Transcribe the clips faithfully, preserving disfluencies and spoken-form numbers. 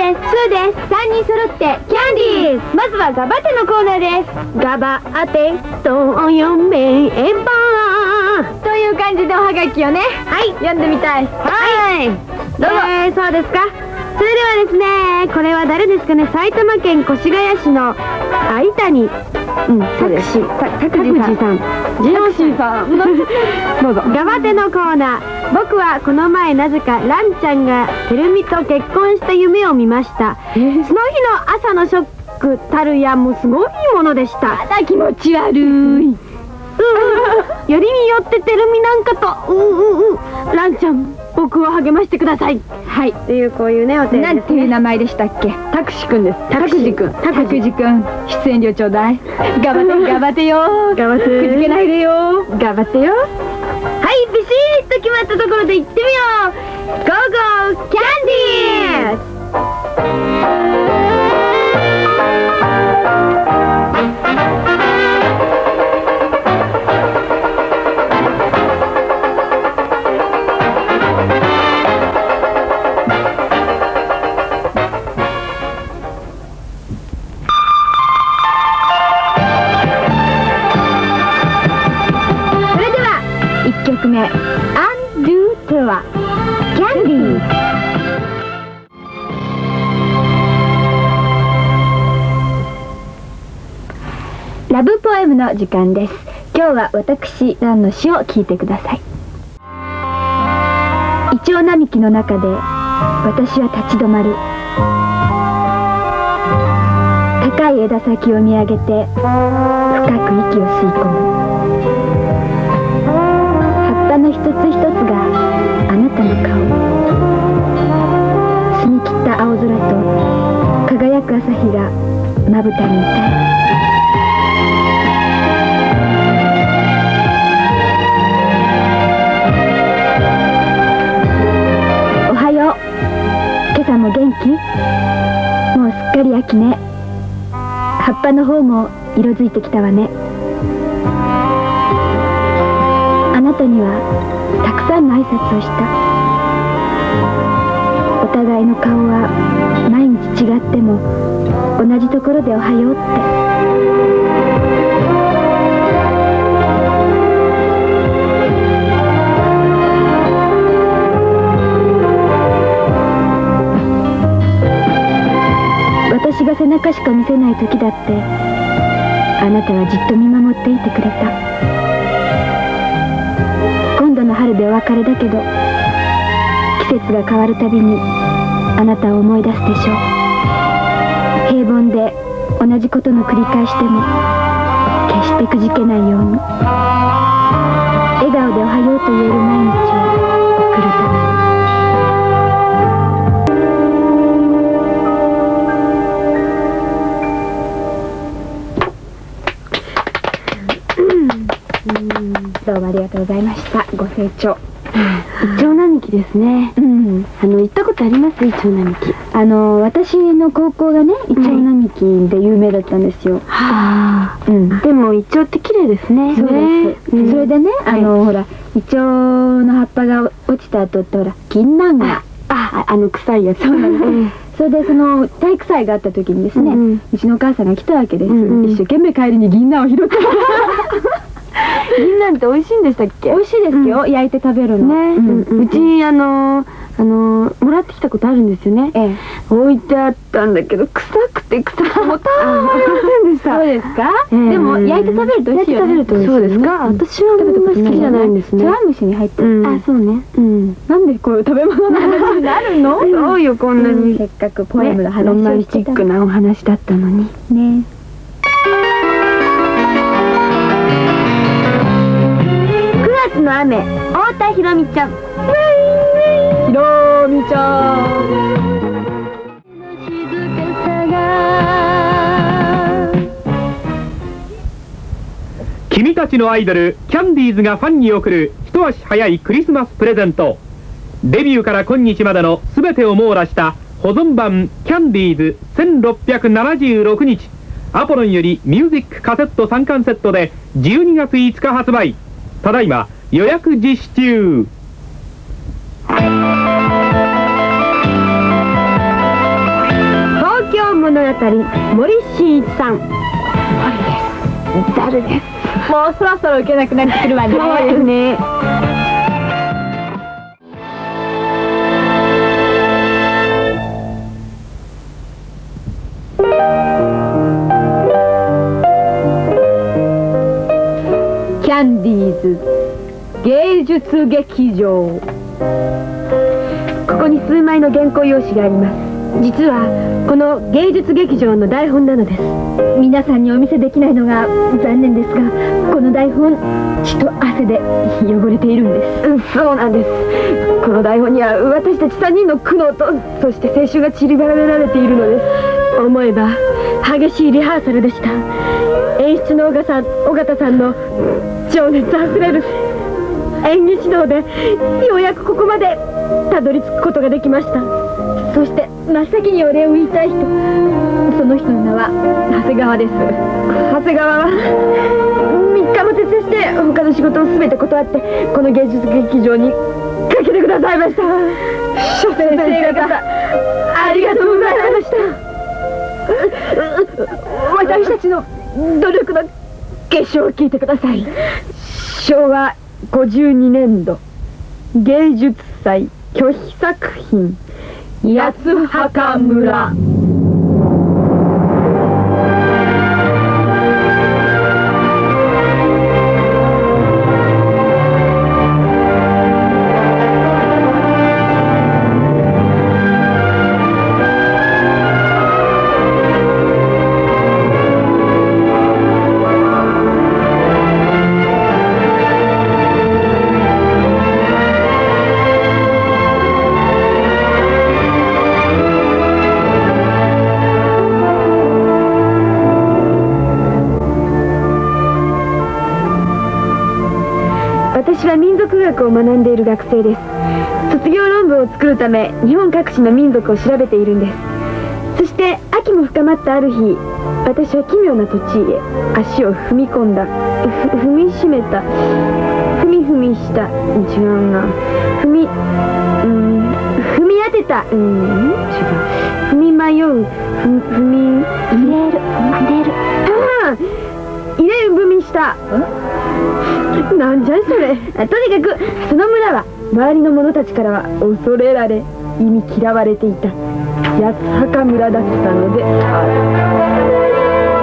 スーです。さんにん揃ってキャンディーズ。まずはガバテのコーナーです。ガバテとお嫁えばという感じでおはがきをね、はい、読んでみたい。はい、どうぞ。えー、そうですか。それではですね、これは誰ですかね。埼玉県越谷市の相谷、うん、そうです。拓司さん、ジオシーさん、どうぞ。ガバテのコーナー。僕はこの前なぜかランちゃんがてるみと結婚した夢を見ました。その日の朝のショックたるやもすごいものでした。あら気持ち悪い。うん、よりによっててるみなんかと、うんうんうん、ランちゃん僕を励ましてください。はい、っていうこういうねお手紙ですね。なんていう名前でしたっけ。たくしくんです。たくじくん。たくじくん、出演料ちょうだい。頑張って頑張ってよ。頑張って。くじけないでよ。頑張ってよ。はい、ビシッと決まったところで行ってみよう。ゴーゴーキャンディーズ。いっきょくめ、アンドゥトワキャンディー。ラブポエムの時間です。今日は私ランの詩を聞いてください。イチョウ並木の中で私は立ち止まる。高い枝先を見上げて深く息を吸い込む。葉の一つ一つがあなたの顔。澄み切った青空と輝く朝日がまぶたにいたい。おはよう。今朝も元気？もうすっかり秋ね。葉っぱの方も色づいてきたわね。あなたにはたくさんの挨拶をした。お互いの顔は毎日違っても同じところでおはようって。私が背中しか見せない時だってあなたはじっと見守っていてくれた。今度の春でお別れだけど季節が変わるたびにあなたを思い出すでしょう。平凡で同じことの繰り返しでも決してくじけないように笑顔でおはようと言える毎日を送るために。どうもありがとうございました。ご清聴。イチョウ並木ですね。うん。あの行ったことあります？イチョウ並木。あの私の高校がねイチョウ並木で有名だったんですよ。はあ。うん。でもイチョウって綺麗ですね。そうです。それでねあのほらイチョウの葉っぱが落ちた後ってほら銀杏がああの臭いやつ。そうなんです。それでその体育祭があった時にですねうちのお母さんが来たわけです。一生懸命帰りに銀杏を拾って。銀杏って美味しいんでしたっけ？美味しいですよ、焼いて食べるのね。うちあのあのもらってきたことあるんですよね。置いてあったんだけど臭くて臭くてもたまりませんでした。そうですか？でも焼いて食べると美味しいよね。そうですか？私はあんまり好きじゃないんですね。茶碗蒸しに入ってる。あ、そうね。なんでこういう食べ物の話になるの？そうよ、こんなにせっかくポエムの話ロマンチックなお話だったのにね。くがつの雨、太田ひろみちゃん。ひろみちゃん。 君たちのアイドルキャンディーズがファンに贈る一足早いクリスマスプレゼント。デビューから今日までの全てを網羅した保存版キャンディーズせんろっぴゃくななじゅうろくにち、アポロンよりミュージックカセットさんかんセットでじゅうにがついつか発売。ただいま予約実施中。 道物語、森進一さん。森です。誰です。もうそろそろ受けなくなってくるわね。そうですね。キャンディーズ芸術劇場。ここに数枚の原稿用紙があります。実はこの芸術劇場の台本なのです。皆さんにお見せできないのが残念ですが、この台本血と汗で汚れているんです。そうなんです。この台本には私たちさんにんの苦悩と、そして青春が散りばめられているのです。思えば激しいリハーサルでした。演出の尾形さん、尾形さんの情熱あふれる演技指導でようやくここまでたどり着くことができました。そして真っ先にお礼を言いたい人、その人の名は長谷川です。長谷川はみっかも徹夜して他の仕事を全て断ってこの芸術劇場にかけてくださいました。諸先生方ありがとうございました。私たちの努力の結晶を聞いてください。しょうわごじゅうにねんど芸術祭拒否作品八つ墓村。私は民族学を学んでいる学生です。卒業論文を作るため日本各地の民族を調べているんです。そして秋も深まったある日、私は奇妙な土地へ足を踏み込んだ。ふ踏みしめた踏み踏みした違うな踏みうん踏み当てたうん違う踏み迷うふ踏み入れる入れるああ入れる踏みしたなんじゃいそれ。とにかくその村は周りの者たちからは恐れられ意味嫌われていた八つ墓村だったのである。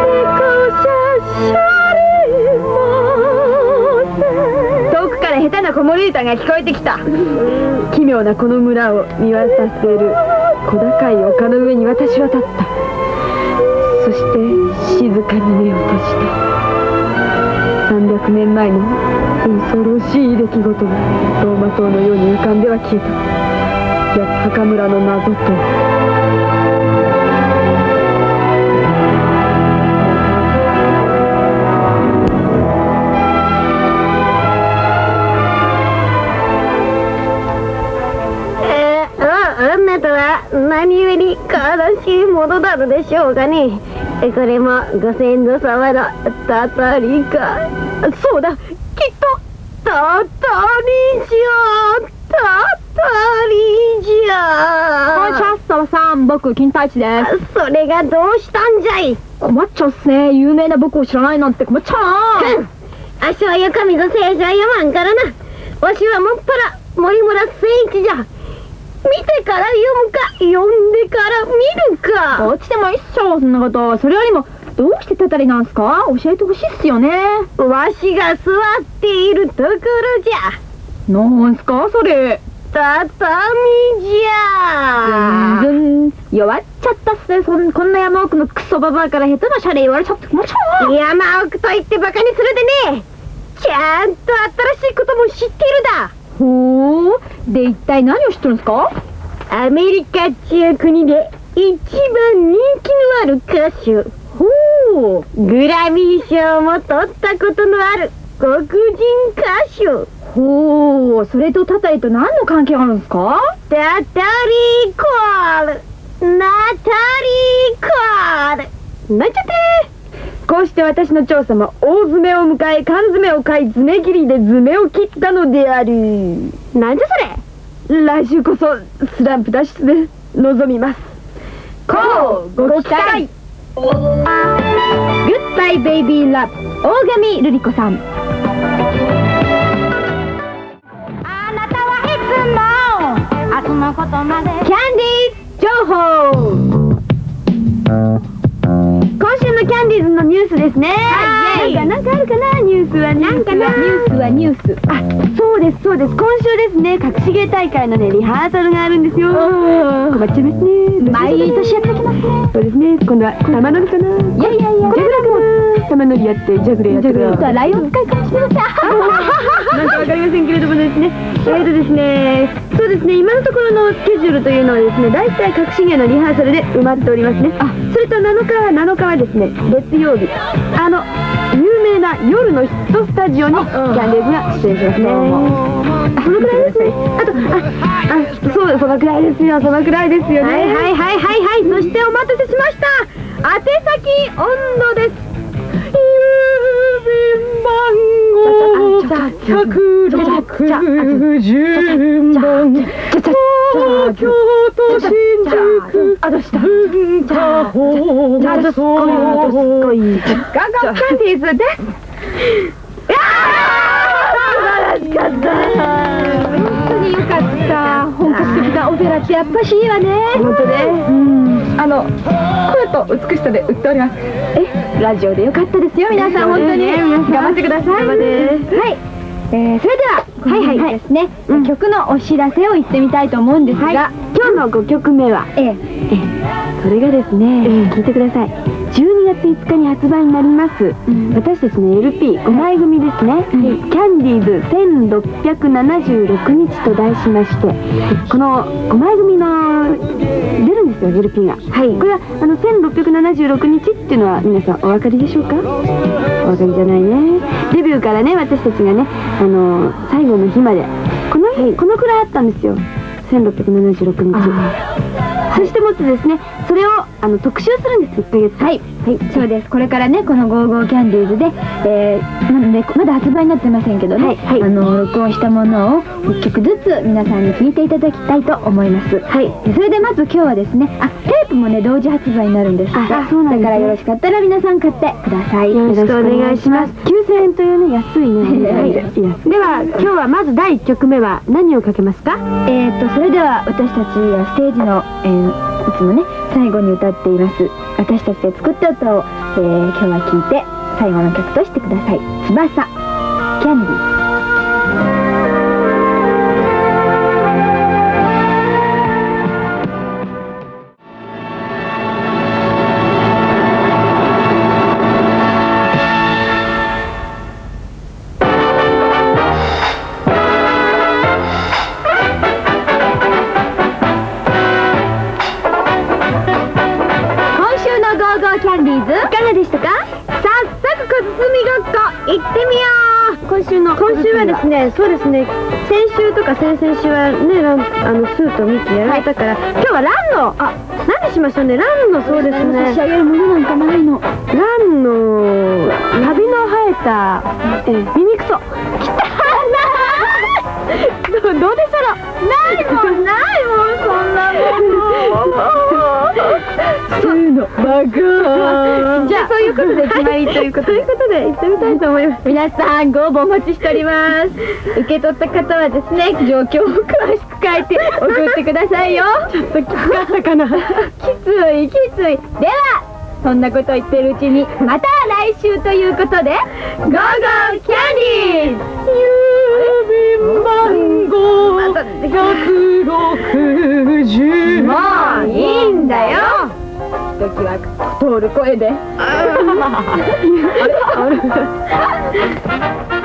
遠くから下手な子守歌が聞こえてきた。奇妙なこの村を見渡せる小高い丘の上に私は立った。そして静かに目を閉じてさんびゃくねんまえの恐ろしい出来事が走馬灯のように浮かんでは消えた。八つ墓村の謎とえー、あ、あなたは何故に悲しいものなのでしょうかね。これもご先祖様のたたりか。そうだ、きっとたたりじゃたたりじゃ。シャッサワさん、僕金太一です。それがどうしたんじゃい。困っちゃうっすね。有名な僕を知らないなんて困っちゃう。うんあしはゆかみぞ聖者やまんからな。わしはもっぱら森村誠一じゃ。見てから読むか読んでから見るか。どっちでもいいっしょそんなこと。それよりもどうしてたたりなんすか、教えてほしいっすよね。わしが座っているところじゃ。なんすかそれ。畳じゃ。全然弱っちゃったっすね。そんこんな山奥のクソババアから下手なシャレ言われちゃってもちろん。山奥と言ってバカにするでね。ちゃんと新しいことも知っているだ。ほう。で一体何を知ってるんですか。アメリカっちゅう国で一番人気のある歌手。ほう。グラミー賞も取ったことのある黒人歌手。ほう。それとタタリと何の関係があるんですか。タタリコールナタリコールなんちゃって。こうして私の調査も大詰めを迎え、缶詰を買い詰め切りで詰めを切ったのである。なんじゃそれ。来週こそスランプ脱出で臨みます。 こうご期待。グッバイベイビーラブ、大神瑠璃子さん。あなたはいつも明日のことまで。キャンディーズ情報。今週のキャンディーズのニュースですね。はい、なんかあるかな、ニュースは。なんかな、ニュースはニュース。あ、そうですそうです。今週ですね、隠し芸大会のね、リハーサルがあるんですよ。困っちゃいますね。毎年やってきますね。そうですね、今度は玉乗りかな。いやいやいや、ジャグラかな。玉乗りやって、ジャグレやってる。ライオン使いかもしれません。なんかわかりませんけれどもですね。えーとですね、そうですね、今のところのスケジュールというのはですね、大体隠し芸のリハーサルで埋まっておりますね。あ、それとなのかはなのかはですね、月曜日、あの有名な夜のヒットスタジオにキャンディーズが出演しますね。あ、そのくらいですね。あと、あ、あ、そう、そのくらいですよ、そのくらいですよね。はいはいはいはいはい。そしてお待たせしました。宛先温度です。郵便番号ひゃくろくじゅうばん、東京都新宿文化放送。ガガキャンディーズです。いやー、素晴らしかった。本当によかった。本格的なオペラってやっぱしいいわね。本当ね。うん。あの声と美しさで売っております。え、ラジオでよかったですよ、皆さん。本当に頑張ってください。はい。えー、それでははいはいですね、曲のお知らせを言ってみたいと思うんですが、今日のごきょくめは、ええそれがですね、聞いてください。じゅうにがついつかに発売になります、私たちの エルピーごまい組ですね、キャンディーズせんろっぴゃくななじゅうろくにちと題しまして、このごまい組の出るんですよ、エルピーが。はい、これはあのせんろっぴゃくななじゅうろくにちっていうのは皆さんお分かりでしょうか？お分かりじゃないね。デビューからね、私たちがね、あの最後の日までこの日、はい、このくらいあったんですよ、せんろっぴゃくななじゅうろくにち。そしてもってですね、それをあの特集するんです、いっかげつ。はい、はい、そうです。これからね、このゴーゴーキャンディーズで、えー、なのでまだ発売になってませんけどね、はいはい、あの録音したものをいっきょくずつ皆さんに聴いていただきたいと思います。はい。それでまず今日はですね、あ、テープもね同時発売になるんですが、あ、そうなんですね。だからよろしかったら皆さん買ってください。よろしくお願いします。きゅうせんえんというね、安いね。はい、では今日はまずだいいっきょくめは何をかけますか？えーっとそれでは私たちがステージの、えー、いつもね最後に歌っています私たちで作った歌を、えー、今日は聴いて最後の曲としてください。翼、キャンディー。キャンディーズいかがでしたか？早速小包ごっこ行ってみよう。今週の今週はですね、そうですね、先週とか先々週はね、ランあのスーとミキやられたから、はい、今日はランの、あ、何しましょうね。ランの、そうですね、差し上げるものなんかないの。ランのカビの生えたえビニクソ。きたー。どうどうでしょう。ないもんないもん、そんなもの。そういうのバカー。じゃあそういうことで決まりということで、ということで行ってみたいと思います。皆さんご応募お待ちしております。受け取った方はですね、状況を詳しく書いて送ってくださいよ。ちょっときつかったかな。きついきつい。ではそんなこと言ってるうちにまた来週ということで、ゴーゴーキャンディーズ郵便番号ひゃくろくじゅう。もういいんだよ。時は通る声で。あれあれ